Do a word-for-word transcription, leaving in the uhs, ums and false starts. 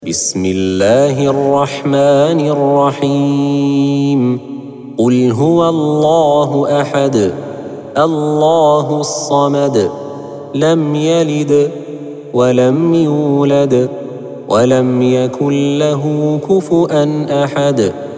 بسم الله الرحمن الرحيم قل هو الله أحد الله الصمد لم يلد ولم يولد ولم يكن له كفؤا أحد